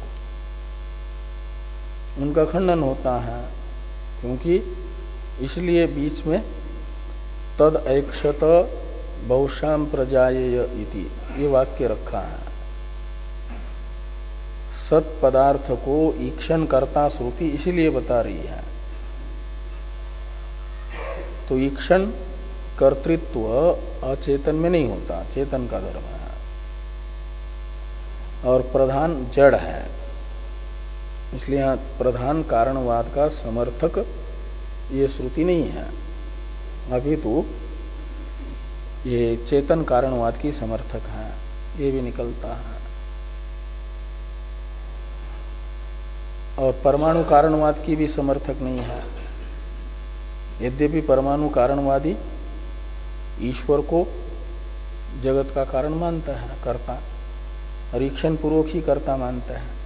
उनका खंडन होता है, क्योंकि इसलिए बीच में तद ऐक्षत बहुश्याम प्रजायेय इति ये वाक्य रखा है। सत पदार्थ को ईक्षण कर्ता श्रुति इसीलिए बता रही है। तो ईक्षण कर्तृत्व अचेतन में नहीं होता, चेतन का धर्म है। और प्रधान जड़ है, इसलिए यहाँ प्रधान कारणवाद का समर्थक ये श्रुति नहीं है, अभी तो ये चेतन कारणवाद की समर्थक है, ये भी निकलता है। और परमाणु कारणवाद की भी समर्थक नहीं है। यद्यपि परमाणु कारणवादी ईश्वर को जगत का कारण मानता है, कर्ता, और ईक्षण पूर्वक ही कर्ता मानता है,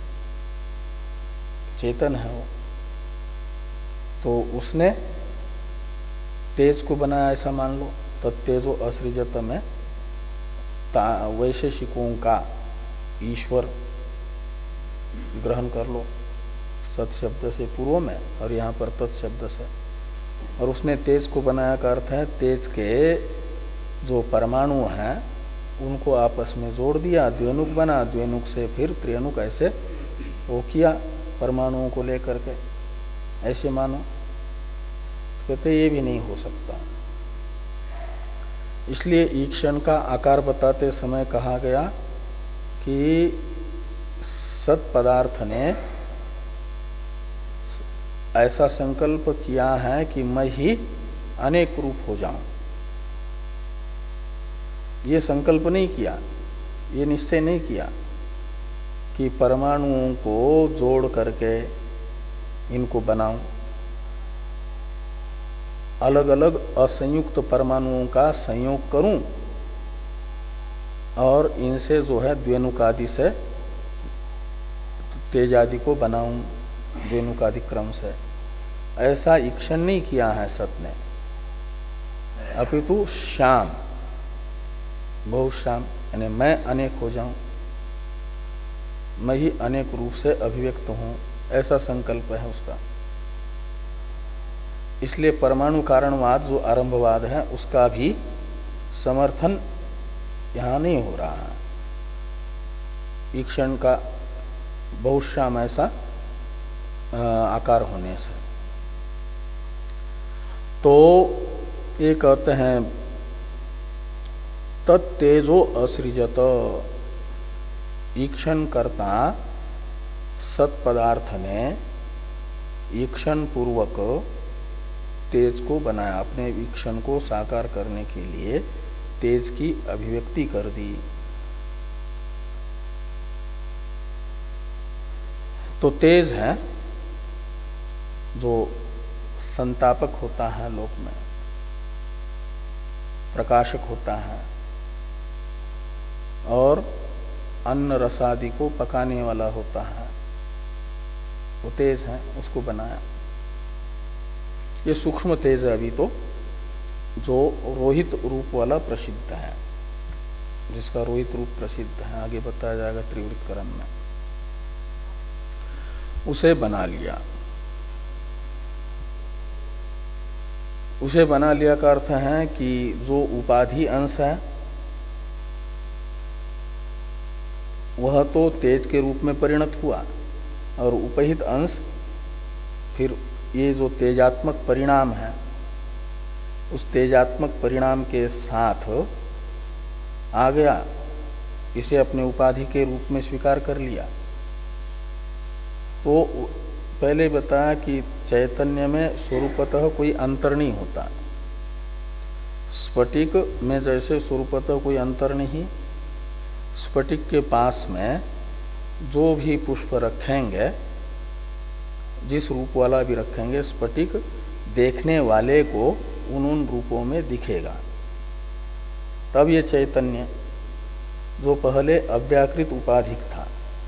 चेतन है वो। तो उसने तेज को बनाया ऐसा मान लो, तत्तेजो असृजत में वैशेषिकों का ईश्वर ग्रहण कर लो सत शब्द से पूर्व में, और यहाँ पर तत् शब्द से। और उसने तेज को बनाया का अर्थ है तेज के जो परमाणु हैं उनको आपस में जोड़ दिया, द्व्यनुक बना, द्व्यनुक से फिर त्रियनुक ऐसे वो किया परमाणुओं को लेकर के, ऐसे मानो। कहते ये भी नहीं हो सकता। इसलिए ईक्षण का आकार बताते समय कहा गया कि सत पदार्थ ने ऐसा संकल्प किया है कि मैं ही अनेक रूप हो जाऊं। ये संकल्प नहीं किया, ये निश्चय नहीं किया कि परमाणुओं को जोड़ करके इनको बनाऊं, अलग अलग असंयुक्त परमाणुओं का संयोग करूं और इनसे जो है द्व्यनुकादि से तेज आदि को बनाऊं, द्व्यनुकादि क्रम से। ऐसा ईक्षण नहीं किया है सत ने, अपितु श्याम, बहुत श्याम, यानी मैं अनेक हो जाऊं, मैं ही अनेक रूप से अभिव्यक्त हूं, ऐसा संकल्प है उसका। इसलिए परमाणु कारणवाद जो आरंभवाद है उसका भी समर्थन यहां नहीं हो रहा है, ईक्षण का बहुश्याम ऐसा आकार होने से। तो ये कहते हैं तत्तेजो असृजत, ईक्षण करता सत्पदार्थ ने ईक्षण पूर्वक तेज को बनाया, अपने ईक्षण को साकार करने के लिए तेज की अभिव्यक्ति कर दी। तो तेज है जो संतापक होता है, लोक में प्रकाशक होता है और अन्न रसादि को पकाने वाला होता है, वो तेज है, उसको बनाया। ये सूक्ष्म तेज है अभी तो, जो रोहित रूप वाला प्रसिद्ध है, जिसका रोहित रूप प्रसिद्ध है, आगे बताया जाएगा त्रिवृत्त करण में, उसे बना लिया। उसे बना लिया का अर्थ है कि जो उपाधि अंश है वह तो तेज के रूप में परिणत हुआ और उपहित अंश फिर ये जो तेजात्मक परिणाम है उस तेजात्मक परिणाम के साथ आ गया, इसे अपने उपाधि के रूप में स्वीकार कर लिया। तो पहले बताया कि चैतन्य में स्वरूपतः कोई अंतर नहीं होता, स्फटिक में जैसे स्वरूपतः कोई अंतर नहीं, स्फटिक के पास में जो भी पुष्प रखेंगे, जिस रूप वाला भी रखेंगे, स्फटिक देखने वाले को उन उन रूपों में दिखेगा। तब ये चैतन्य जो पहले अव्याकृत उपाधिक था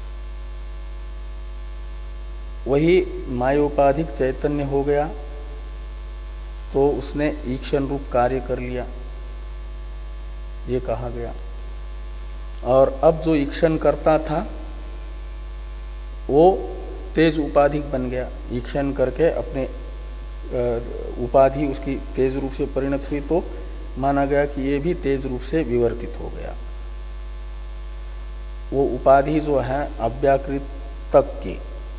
वही मायोपाधिक चैतन्य हो गया, तो उसने ईक्षण रूप कार्य कर लिया, ये कहा गया। और अब जो ईक्षण करता था वो तेज उपाधिक बन गया, ईक्षण करके अपने उपाधि उसकी तेज रूप से परिणत हुई, तो माना गया कि ये भी तेज रूप से विवर्तित हो गया। वो उपाधि जो है अव्याकृत तक की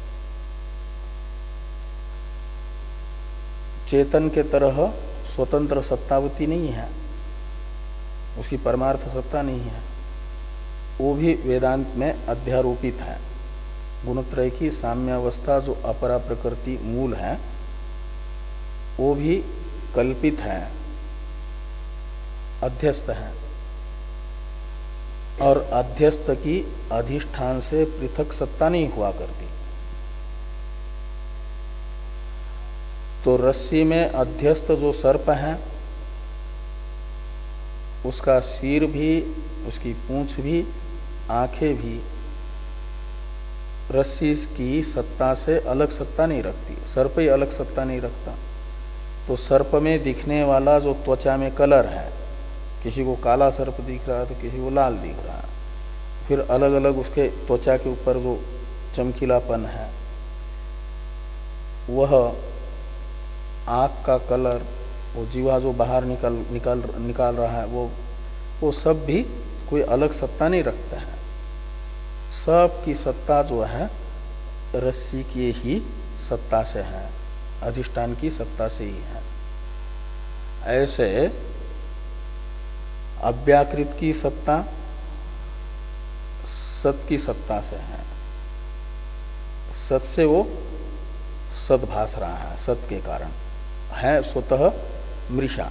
चेतन के तरह स्वतंत्र सत्तावती नहीं है, उसकी परमार्थ सत्ता नहीं है, वो भी वेदांत में अध्यारोपित है। गुणत्रय की साम्यावस्था जो अपरा प्रकृति मूल है वो भी कल्पित है, अध्यस्त है, और अध्यस्त की अधिष्ठान से पृथक सत्ता नहीं हुआ करती। तो रस्सी में अध्यस्त जो सर्प है उसका सिर भी, उसकी पूंछ भी, आंखें भी रस्सी की सत्ता से अलग सत्ता नहीं रखती, सर्प ही अलग सत्ता नहीं रखता। तो सर्प में दिखने वाला जो त्वचा में कलर है, किसी को काला सर्प दिख रहा है तो किसी को लाल दिख रहा है, फिर अलग अलग उसके त्वचा के ऊपर जो चमकीलापन है, वह आँख का कलर, वो जीवा जो बाहर निकल निकाल निकाल रहा है वो वो सब भी कोई अलग सत्ता नहीं रखते हैं। सब की सत्ता जो है रस्सी की ही सत्ता से है, अधिष्ठान की सत्ता से ही है। ऐसे अव्याकृत की सत्ता सत की सत्ता से है। सत से वो सत भास रहा है, सत के कारण है स्वतः मृषा।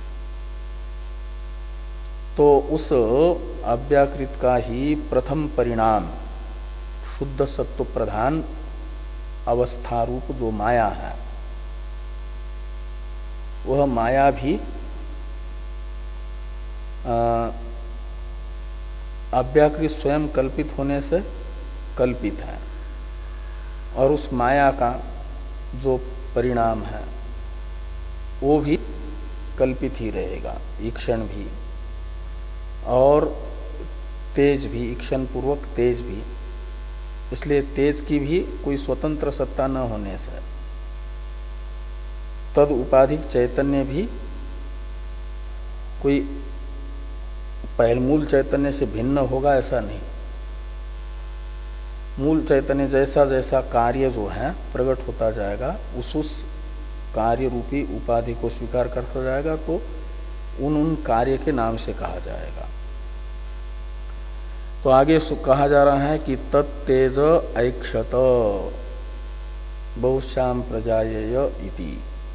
तो उस अव्याकृत का ही प्रथम परिणाम शुद्ध सत्व प्रधान अवस्था रूप जो माया है, वह माया भी अव्याकृत स्वयं कल्पित होने से कल्पित है, और उस माया का जो परिणाम है वो भी कल्पित ही रहेगा, ईक्षण भी और तेज भी, ईक्षण पूर्वक तेज भी। इसलिए तेज की भी कोई स्वतंत्र सत्ता न होने से तद उपाधिक चैतन्य भी कोई पहल मूल चैतन्य से भिन्न होगा ऐसा नहीं। मूल चैतन्य जैसा जैसा कार्य जो है प्रकट होता जाएगा, उस उस कार्य रूपी उपाधि को स्वीकार करता जाएगा, तो उन उन कार्य के नाम से कहा जाएगा। तो आगे कहा जा रहा है कि तत्तेज ऐक्षत बहुश्याम प्रजायेय इति।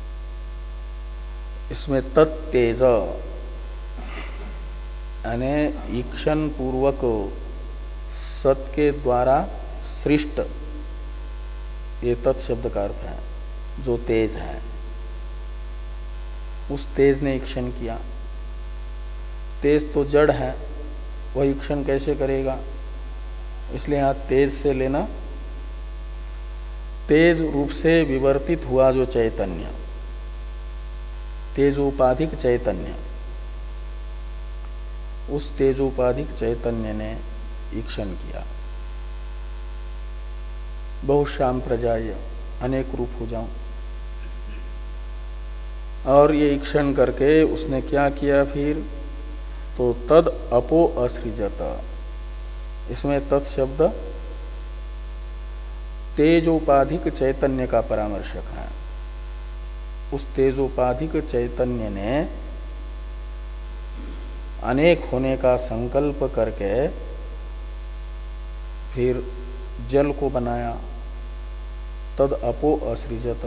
इसमें तत्तेज यानी ईक्षण पूर्वक सत के द्वारा सृष्ट, ये तत्शब्द का अर्थ है जो तेज है, उस तेज ने ईक्षण किया। तेज तो जड़ है, वह ईक्षण कैसे करेगा? इसलिए यहां तेज से लेना, तेज रूप से विवर्तित हुआ जो चैतन्य, तेजोपाधिक चैतन्य, उस तेजोपाधिक चैतन्य ने ईक्षण किया। बहुश्याम प्रजाय, अनेक रूप हो जाऊं। और ये ईक्षण करके उसने क्या किया फिर? तो तद अपो असृजत। इसमें तत्शब्द तेजोपाधिक चैतन्य का परामर्शक है। उस तेजोपाधिक चैतन्य ने अनेक होने का संकल्प करके फिर जल को बनाया। तद अपो असृजत,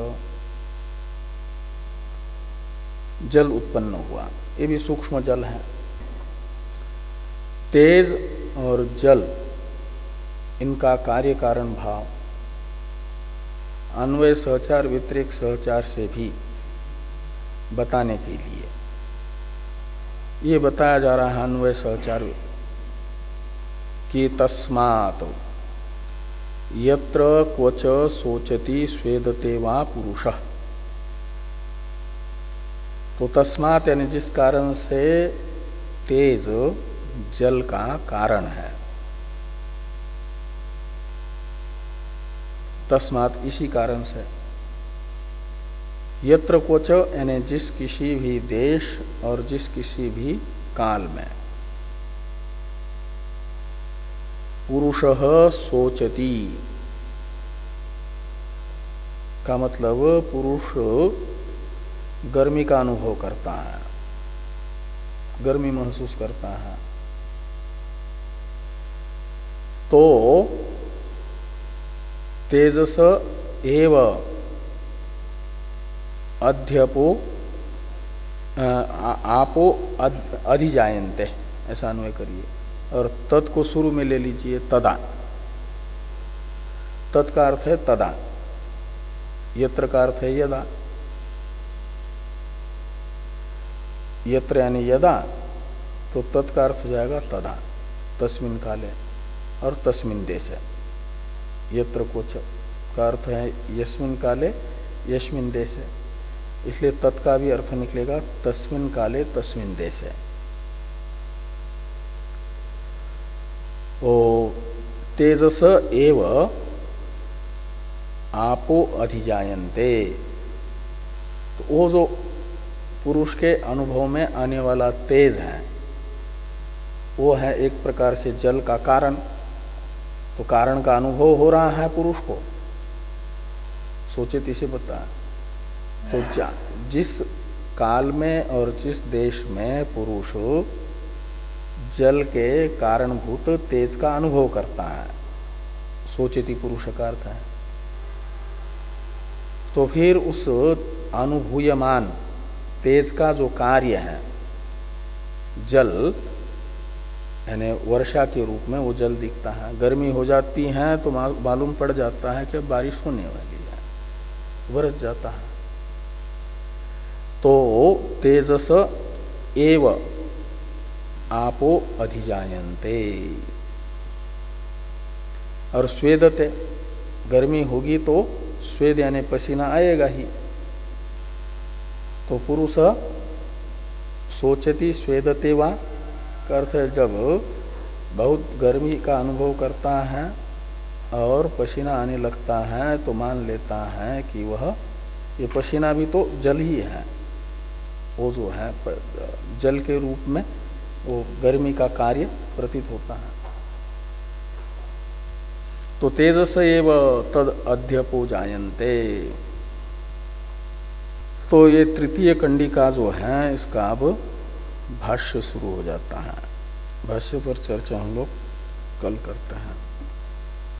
जल उत्पन्न हुआ। ये भी सूक्ष्म जल है। तेज और जल, इनका कार्य कारण भाव अन्वय सहचार व्यतिरेक सहचार से भी बताने के लिए ये बताया जा रहा है। अन्वय सहचार कि तस्मात् यत्र क्वच सोचति स्वेदते वा पुरुषः। तो तस्मात् यानी जिस कारण से तेज जल का कारण है, तस्मात् इसी कारण से, यत्र क्वच यानी जिस किसी भी देश और जिस किसी भी काल में, पुरुषः सोचति का मतलब पुरुष गर्मी का अनुभव करता है, गर्मी महसूस करता है। तो तेजस एव अध्यपो आपो अधिजायन्ते, ऐसा अन्वय करिए। और तत् को शुरू में ले लीजिए, तदा। तत् का अर्थ है तदा, यत्र का अर्थ है यदा। यत्र यानी यदा, तो तत् का अर्थ हो जाएगा तदा, तस्मिन काले और तस्मिन देशे। यत्र कोच का अर्थ है यस्मिन काले यस्मिन देशे, इसलिए तत् का भी अर्थ निकलेगा तस्मिन काले तस्मिन देशे। ओ तेजस एव आपो अधिजायन्ते, तो वो जो पुरुष के अनुभव में आने वाला तेज है, वो है एक प्रकार से जल का कारण। तो कारण का अनुभव हो रहा है पुरुष को, सोचे इसे बता। तो जिस काल में और जिस देश में पुरुष जल के कारणभूत तेज का अनुभव करता है, सोचेति पुरुष का अर्थ है, तो फिर उस अनुभूयमान तेज का जो कार्य है जल, यानी वर्षा के रूप में वो जल दिखता है। गर्मी हो जाती है तो मालूम पड़ जाता है कि बारिश होने वाली है, बरस जाता है। तो तेजस एव आपो अधिजायन्ते, और स्वेदते, गर्मी होगी तो स्वेद यानी पसीना आएगा ही। तो पुरुष सोचती स्वेदते वा का अर्थ है जब बहुत गर्मी का अनुभव करता है और पसीना आने लगता है तो मान लेता है कि वह ये पसीना भी तो जल ही है, वो जो है जल के रूप में वो गर्मी का कार्य प्रतीत होता है। तो तेजस एव तद अध्यपो जायन्ते। तो ये तृतीय कंडिका जो है इसका अब भाष्य शुरू हो जाता है। भाष्य पर चर्चा हम लोग कल करते हैं।